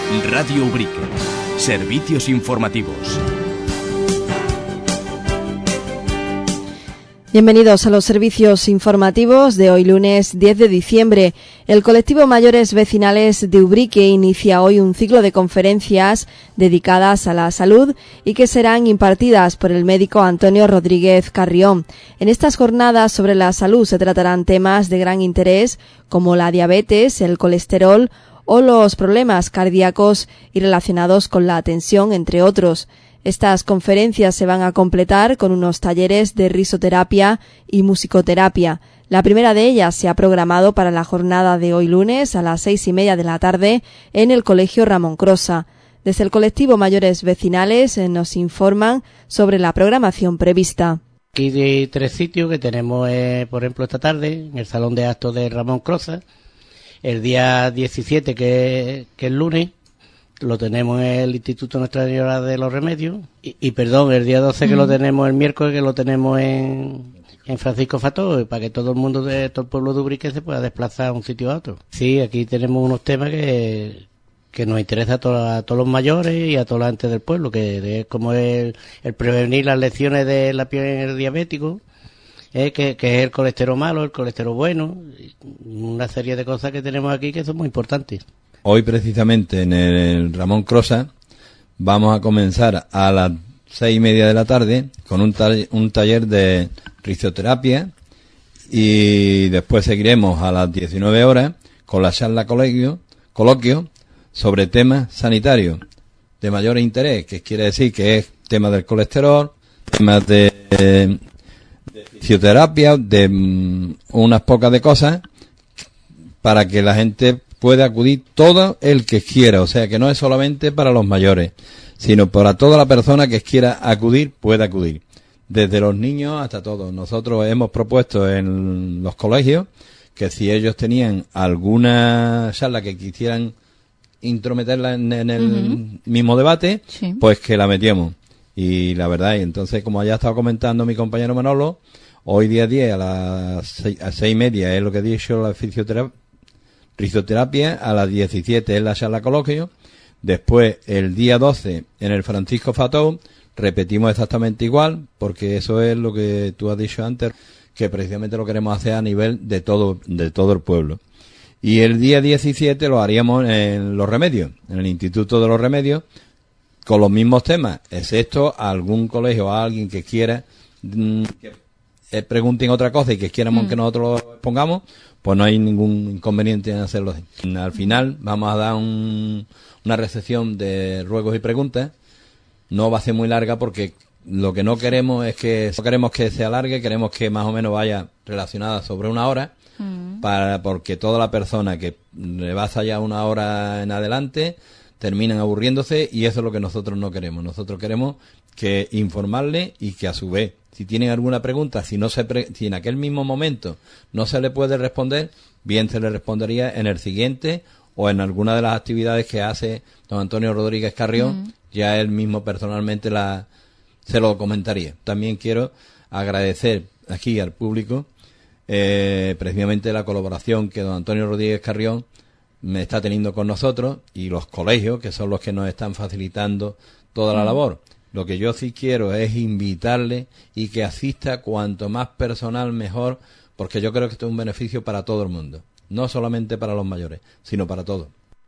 Radio Ubrique. Servicios informativos. Bienvenidos a los servicios informativos de hoy lunes 10 de diciembre. El colectivo Mayores Vecinales de Ubrique inicia hoy un ciclo de conferencias dedicadas a la salud y que serán impartidas por el médico Antonio Rodríguez Carrión. En estas jornadas sobre la salud se tratarán temas de gran interés como la diabetes, el colesterol o los problemas cardíacos y relacionados con la tensión, entre otros. Estas conferencias se van a completar con unos talleres de risoterapia y musicoterapia. La primera de ellas se ha programado para la jornada de hoy lunes a las 6:30 de la tarde en el Colegio Ramón Crosa. Desde el colectivo Mayores Vecinales nos informan sobre la programación prevista. Aquí de 3 sitios que tenemos, por ejemplo, esta tarde en el Salón de Actos de Ramón Crosa. El día 17, que es el lunes, lo tenemos en el Instituto Nuestra Señora de los Remedios. Y perdón, el día 12 que lo tenemos el miércoles, que lo tenemos en Francisco Fató, para que todo el mundo de todo el pueblo de Ubrique se pueda desplazar a un sitio a otro. Sí, aquí tenemos unos temas que nos interesa a todos los mayores y a toda la gente del pueblo, que es como el prevenir las lesiones de la piel en el diabético, que es el colesterol malo, el colesterol bueno, una serie de cosas que tenemos aquí que son muy importantes. Hoy precisamente en el Ramón Crosa vamos a comenzar a las 6:30 de la tarde con un taller de risoterapia y después seguiremos a las 19 horas con la charla coloquio sobre temas sanitarios de mayor interés, que quiere decir que es temas del colesterol, temas de fisioterapia, de unas pocas de cosas, para que la gente puede acudir todo el que quiera, o sea que no es solamente para los mayores, sino para toda la persona que quiera acudir, puede acudir, desde los niños hasta todos. Nosotros hemos propuesto en los colegios que si ellos tenían alguna charla que quisieran intrometerla en el mismo debate, sí, pues que la metíamos. Y la verdad, y entonces, como ya estaba comentando mi compañero Manolo, hoy día 10 a las 6:30 es lo que he dicho, la risoterapia, a las 17 es la charla coloquio, después el día 12 en el Francisco Fató repetimos exactamente igual, porque eso es lo que tú has dicho antes, que precisamente lo queremos hacer a nivel de todo el pueblo. Y el día 17 lo haríamos en Los Remedios, en el Instituto de los Remedios, con los mismos temas, excepto algún colegio o alguien que quiera que pregunten otra cosa y que quieramos que nosotros lo pongamos, pues no hay ningún inconveniente en hacerlo así. Al final vamos a dar una recepción de ruegos y preguntas. No va a ser muy larga porque lo que no queremos es que se alargue, queremos que más o menos vaya relacionada sobre 1 hora, porque toda la persona que le pasa ya 1 hora en adelante terminan aburriéndose, y eso es lo que nosotros no queremos. Nosotros queremos que informarle y que a su vez, si tienen alguna pregunta, si en aquel mismo momento no se le puede responder, bien se le respondería en el siguiente o en alguna de las actividades que hace don Antonio Rodríguez Carrión, ya él mismo personalmente se lo comentaría. También quiero agradecer aquí al público precisamente la colaboración que don Antonio Rodríguez Carrión me está teniendo con nosotros y los colegios, que son los que nos están facilitando toda la labor. Lo que yo sí quiero es invitarle y que asista cuanto más personal mejor, porque yo creo que esto es un beneficio para todo el mundo, no solamente para los mayores, sino para todos.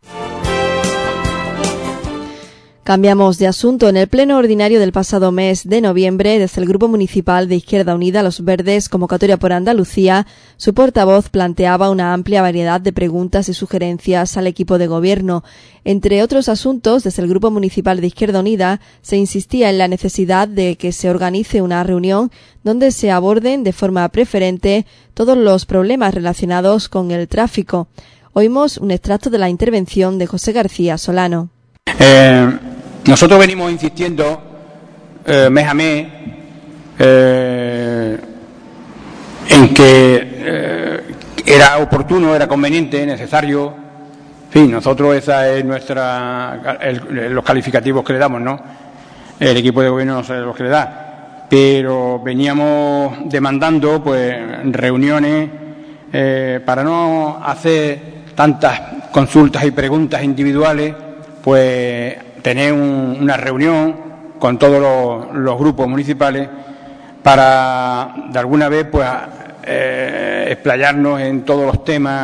Cambiamos de asunto. En el pleno ordinario del pasado mes de noviembre, desde el Grupo Municipal de Izquierda Unida Los Verdes, Convocatoria por Andalucía, su portavoz planteaba una amplia variedad de preguntas y sugerencias al equipo de gobierno. Entre otros asuntos, desde el Grupo Municipal de Izquierda Unida se insistía en la necesidad de que se organice una reunión donde se aborden de forma preferente todos los problemas relacionados con el tráfico. Oímos un extracto de la intervención de José García Solano. Nosotros venimos insistiendo mes a mes en que era oportuno, era conveniente, necesario. En fin, nosotros esa es los calificativos que le damos, ¿no? El equipo de gobierno no sé los que le da, pero veníamos demandando pues reuniones para no hacer tantas consultas y preguntas individuales, pues tener una reunión con todos los grupos municipales para de alguna vez pues explayarnos en todos los temas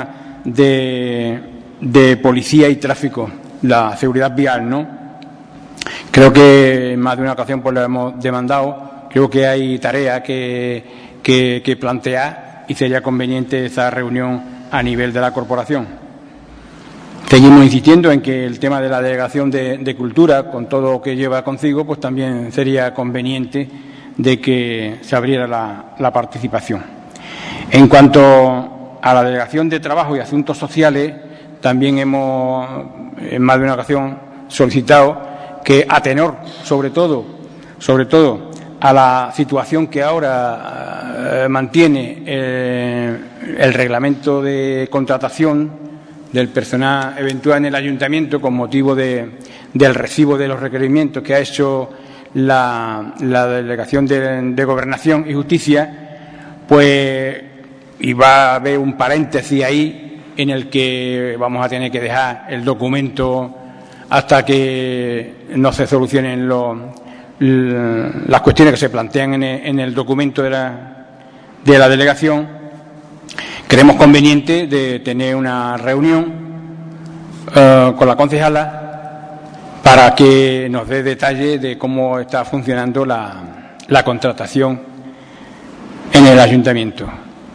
de policía y tráfico, la seguridad vial, ¿no? Creo que en más de una ocasión pues lo hemos demandado. Creo que hay tareas que plantear y sería conveniente esa reunión a nivel de la corporación. Seguimos insistiendo en que el tema de la delegación de cultura, con todo lo que lleva consigo, pues también sería conveniente de que se abriera la participación. En cuanto a la delegación de trabajo y asuntos sociales, también hemos en más de una ocasión solicitado que, a tenor sobre todo a la situación que ahora mantiene el reglamento de contratación del personal eventual en el ayuntamiento con motivo del recibo de los requerimientos que ha hecho la Delegación de Gobernación y Justicia, pues y va a haber un paréntesis ahí en el que vamos a tener que dejar el documento hasta que no se solucionen las cuestiones que se plantean en el documento de la delegación. Creemos conveniente de tener una reunión con la concejala para que nos dé detalles de cómo está funcionando la contratación en el ayuntamiento.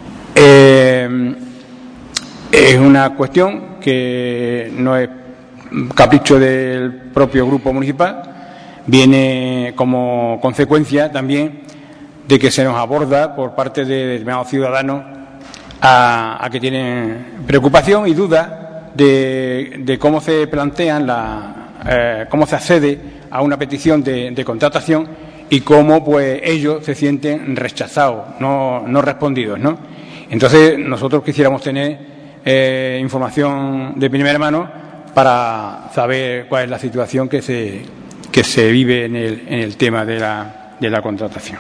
Es una cuestión que no es capricho del propio grupo municipal, viene como consecuencia también de que se nos aborda por parte de determinados ciudadanos a que tienen preocupación y duda de cómo se plantean cómo se accede a una petición de contratación y cómo pues ellos se sienten rechazados, no respondidos, ¿no? Entonces nosotros quisiéramos tener información de primera mano para saber cuál es la situación que se vive en el tema de la contratación.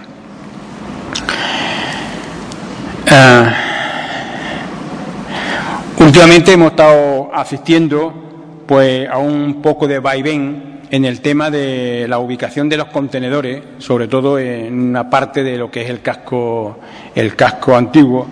Últimamente hemos estado asistiendo pues a un poco de vaivén en el tema de la ubicación de los contenedores, sobre todo en una parte de lo que es el casco antiguo,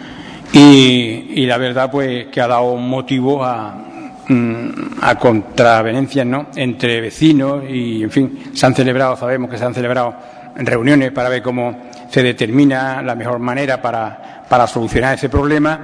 y la verdad pues que ha dado motivo a contravenencias, ¿no?, entre vecinos y, en fin, sabemos que se han celebrado reuniones para ver cómo se determina la mejor manera para solucionar ese problema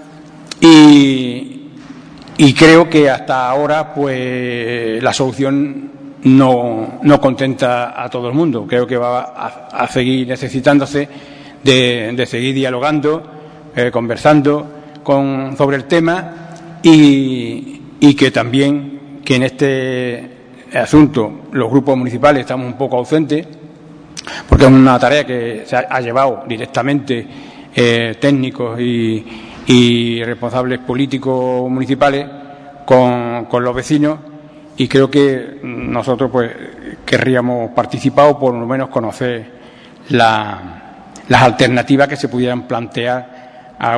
y creo que hasta ahora pues la solución no contenta a todo el mundo. Creo que va a seguir necesitándose de seguir dialogando, conversando sobre el tema y que también que en este asunto los grupos municipales estamos un poco ausentes porque es una tarea que se ha llevado directamente técnicos y responsables políticos municipales con los vecinos, y creo que nosotros pues querríamos participar o por lo menos conocer las alternativas que se pudieran plantear a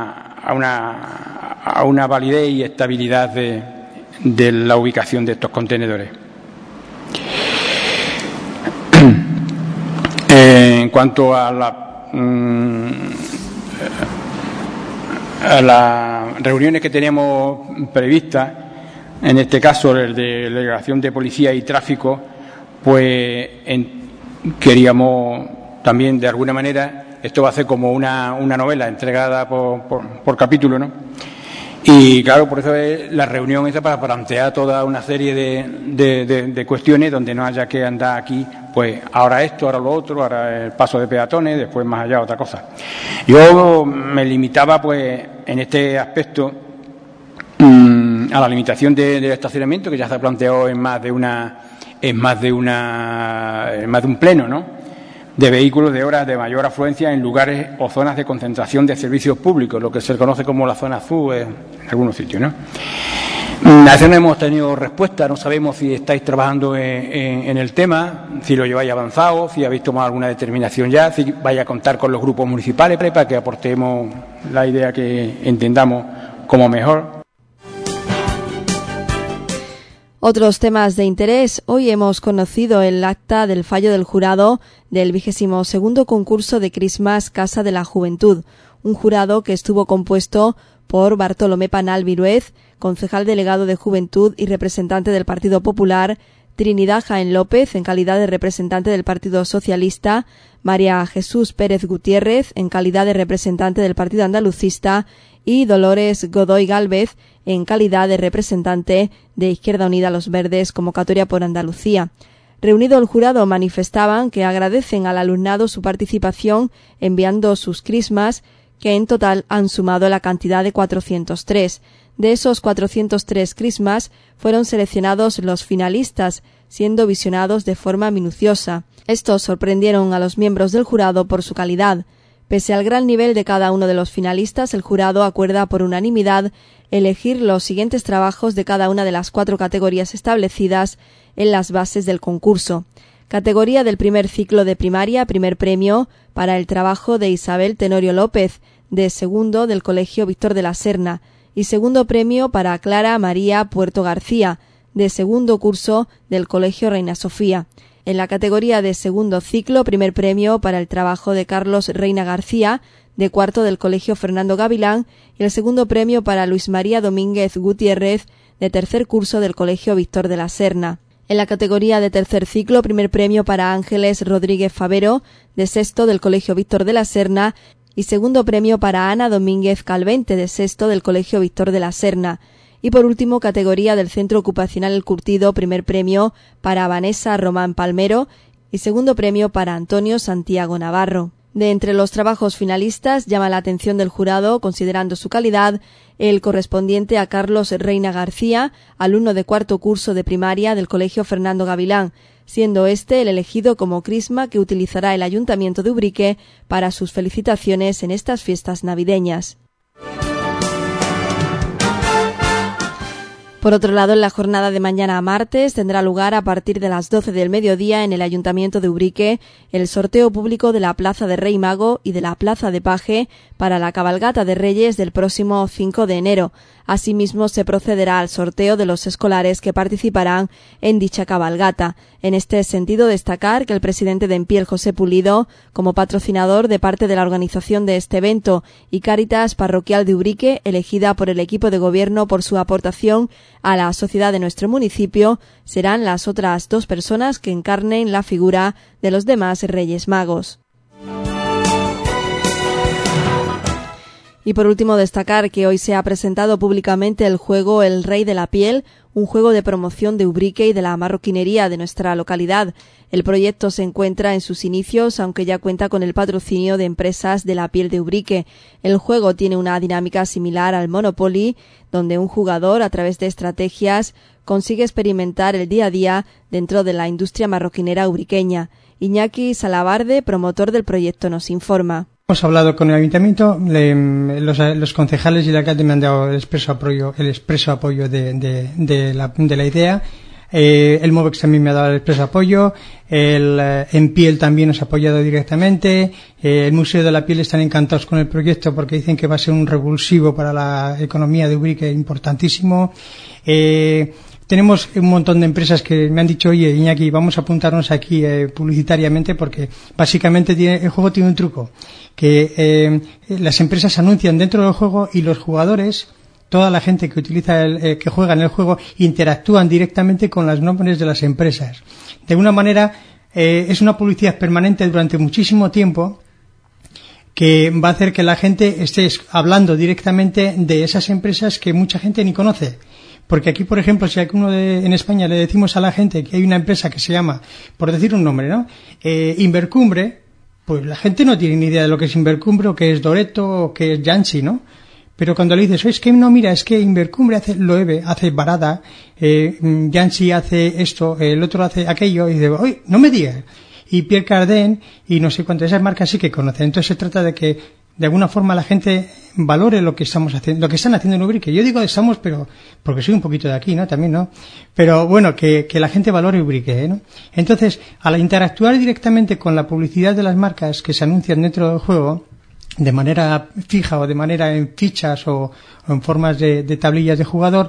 una validez y estabilidad de la ubicación de estos contenedores. En cuanto a las reuniones que teníamos previstas, en este caso el de la Delegación de Policía y Tráfico, pues queríamos también de alguna manera, esto va a ser como una novela entregada por capítulo, ¿no? Y claro, por eso es la reunión esa, para plantear toda una serie de cuestiones donde no haya que andar aquí, pues ahora esto, ahora lo otro, ahora el paso de peatones, después más allá otra cosa. Yo me limitaba pues en este aspecto a la limitación del estacionamiento, que ya se ha planteado en más de un pleno, ¿no?, de vehículos de horas de mayor afluencia en lugares o zonas de concentración de servicios públicos, lo que se conoce como la zona azul en algunos sitios, ¿no? A eso no hemos tenido respuesta, no sabemos si estáis trabajando en el tema, si lo lleváis avanzado, si habéis tomado alguna determinación ya, si vais a contar con los grupos municipales para que aportemos la idea que entendamos como mejor. Otros temas de interés. Hoy hemos conocido el acta del fallo del jurado del 22º concurso de Christmas Casa de la Juventud, un jurado que estuvo compuesto por Bartolomé Panal Viruez, concejal delegado de Juventud y representante del Partido Popular, Trinidad Jaén López, en calidad de representante del Partido Socialista, María Jesús Pérez Gutiérrez, en calidad de representante del Partido Andalucista, y Dolores Godoy Gálvez, en calidad de representante de Izquierda Unida Los Verdes, convocatoria por Andalucía. Reunido el jurado, manifestaban que agradecen al alumnado su participación enviando sus crismas, que en total han sumado la cantidad de 403. De esos 403 crismas fueron seleccionados los finalistas, siendo visionados de forma minuciosa. Estos sorprendieron a los miembros del jurado por su calidad. Pese al gran nivel de cada uno de los finalistas, el jurado acuerda por unanimidad elegir los siguientes trabajos de cada una de las 4 categorías establecidas en las bases del concurso. Categoría del primer ciclo de primaria, primer premio para el trabajo de Isabel Tenorio López, de segundo del Colegio Víctor de la Serna, y segundo premio para Clara María Puerto García, de segundo curso del Colegio Reina Sofía. En la categoría de segundo ciclo, primer premio para el trabajo de Carlos Reina García, de cuarto del Colegio Fernando Gavilán, y el segundo premio para Luis María Domínguez Gutiérrez, de tercer curso del Colegio Víctor de la Serna. En la categoría de tercer ciclo, primer premio para Ángeles Rodríguez Favero, de sexto del Colegio Víctor de la Serna, y segundo premio para Ana Domínguez Calvente, de sexto del Colegio Víctor de la Serna. Y por último, categoría del Centro Ocupacional El Curtido, primer premio para Vanessa Román Palmero y segundo premio para Antonio Santiago Navarro. De entre los trabajos finalistas llama la atención del jurado, considerando su calidad, el correspondiente a Carlos Reina García, alumno de cuarto curso de primaria del Colegio Fernando Gavilán, siendo este el elegido como crisma que utilizará el Ayuntamiento de Ubrique para sus felicitaciones en estas fiestas navideñas. Por otro lado, en la jornada de mañana martes tendrá lugar a partir de las 12 del mediodía en el Ayuntamiento de Ubrique el sorteo público de la Plaza de Rey Mago y de la Plaza de Paje para la cabalgata de Reyes del próximo 5 de enero. Asimismo, se procederá al sorteo de los escolares que participarán en dicha cabalgata. En este sentido, destacar que el presidente de Empiel, José Pulido, como patrocinador de parte de la organización de este evento, y Cáritas Parroquial de Ubrique, elegida por el equipo de gobierno por su aportación a la sociedad de nuestro municipio, serán las otras 2 personas que encarnen la figura de los demás Reyes Magos. Y por último, destacar que hoy se ha presentado públicamente el juego El Rey de la Piel, un juego de promoción de Ubrique y de la marroquinería de nuestra localidad. El proyecto se encuentra en sus inicios, aunque ya cuenta con el patrocinio de empresas de la piel de Ubrique. El juego tiene una dinámica similar al Monopoly, donde un jugador, a través de estrategias, consigue experimentar el día a día dentro de la industria marroquinera ubriqueña. Iñaki Salabarde, promotor del proyecto, nos informa. Hemos hablado con el ayuntamiento, los concejales y el alcalde me han dado el expreso apoyo de la idea. El Movex también me ha dado el expreso apoyo. El Empiel también nos ha apoyado directamente. El Museo de la Piel están encantados con el proyecto porque dicen que va a ser un revulsivo para la economía de Ubrique importantísimo. Tenemos un montón de empresas que me han dicho, oye, Iñaki, vamos a apuntarnos aquí publicitariamente porque básicamente el juego tiene un truco, que las empresas anuncian dentro del juego y los jugadores, toda la gente que utiliza que juega en el juego, interactúan directamente con los nombres de las empresas. De alguna manera, es una publicidad permanente durante muchísimo tiempo que va a hacer que la gente esté hablando directamente de esas empresas que mucha gente ni conoce. Porque aquí, por ejemplo, si en España le decimos a la gente que hay una empresa que se llama, por decir un nombre, ¿no? Invercumbre, pues la gente no tiene ni idea de lo que es Invercumbre, o que es Doreto, o que es Yanchi, ¿no? Pero cuando le dices, es que no, mira, es que Invercumbre hace Loewe, hace Barada, Yanchi hace esto, el otro hace aquello, y dice, oye, no me digas. Y Pierre Cardin, y no sé cuántas, esas marcas sí que conocen. Entonces se trata de que de alguna forma la gente valore lo que estamos haciendo, lo que están haciendo en Ubrique. Yo digo estamos, pero porque soy un poquito de aquí, ¿no? También, ¿no? Pero bueno, que la gente valore Ubrique, ¿no? Entonces, al interactuar directamente con la publicidad de las marcas que se anuncian dentro del juego, de manera fija o de manera en fichas o en formas de tablillas de jugador,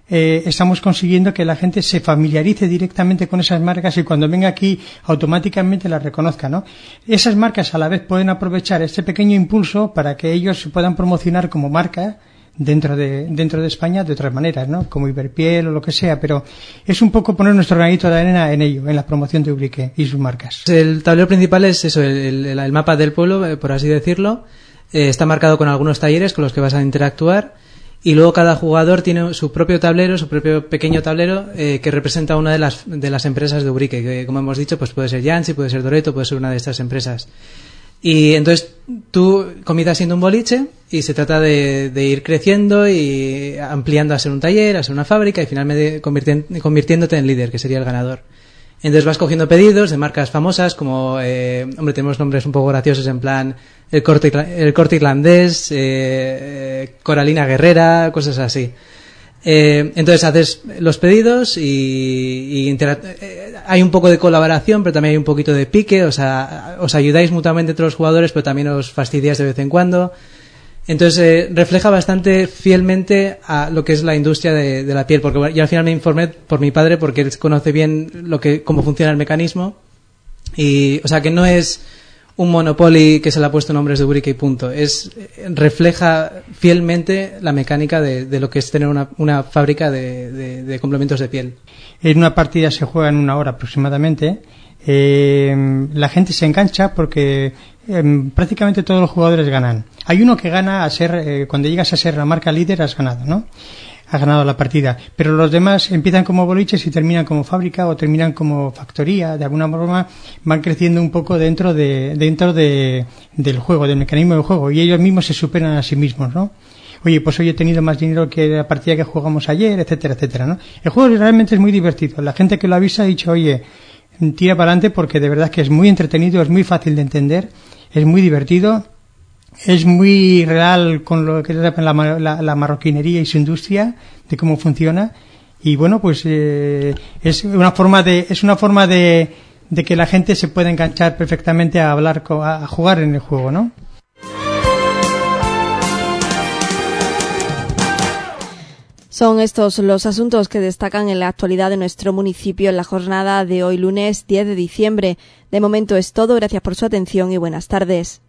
estamos consiguiendo que la gente se familiarice directamente con esas marcas y cuando venga aquí automáticamente las reconozca, ¿no? Esas marcas a la vez pueden aprovechar este pequeño impulso para que ellos se puedan promocionar como marca dentro de España de otras maneras, ¿no? Como Iberpiel o lo que sea, pero es un poco poner nuestro granito de arena en ello, en la promoción de Ubrique y sus marcas. El tablero principal es eso, el mapa del pueblo, por así decirlo. Está marcado con algunos talleres con los que vas a interactuar y luego cada jugador tiene su propio tablero, su propio pequeño tablero que representa una de las empresas de Ubrique, que como hemos dicho pues puede ser Yanchi, puede ser Doreto, puede ser una de estas empresas. Y entonces tú comienzas siendo un boliche y se trata de ir creciendo y ampliando a ser un taller, a ser una fábrica y finalmente convirtiéndote en líder, que sería el ganador. Entonces vas cogiendo pedidos de marcas famosas como, tenemos nombres un poco graciosos en plan el Corte Irlandés, Coralina Guerrera, cosas así. Entonces haces los pedidos y hay un poco de colaboración, pero también hay un poquito de pique, o sea, os ayudáis mutuamente entre los jugadores, pero también os fastidiáis de vez en cuando. Entonces refleja bastante fielmente a lo que es la industria de la piel, porque yo al final me informé por mi padre porque él conoce bien cómo funciona el mecanismo y, o sea, que no es un Monopoly que se le ha puesto nombres de Ubrique y punto. Refleja fielmente la mecánica de lo que es tener una fábrica de complementos de piel. En una partida se juega en 1 hora aproximadamente. La gente se engancha porque prácticamente todos los jugadores ganan. Hay uno que gana a ser, cuando llegas a ser la marca líder has ganado, ¿no? Has ganado la partida, pero los demás empiezan como boliches y terminan como fábrica o terminan como factoría, de alguna forma van creciendo un poco dentro del juego, del mecanismo del juego, y ellos mismos se superan a sí mismos, ¿no? Oye, pues hoy he tenido más dinero que la partida que jugamos ayer, etcétera, etcétera, ¿no? El juego realmente es muy divertido. La gente que lo avisa ha dicho, oye, tira para adelante porque de verdad que es muy entretenido, es muy fácil de entender, es muy divertido. Es muy real con lo que es la marroquinería y su industria, de cómo funciona. Y bueno, pues es una forma de que la gente se pueda enganchar perfectamente a jugar en el juego, ¿no? Son estos los asuntos que destacan en la actualidad de nuestro municipio en la jornada de hoy lunes 10 de diciembre. De momento es todo. Gracias por su atención y buenas tardes.